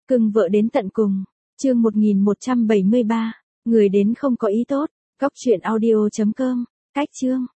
Cưng vợ đến tận cùng. Chương 1173. Người đến không có ý tốt. Góc truyện audio.com. Cách chương.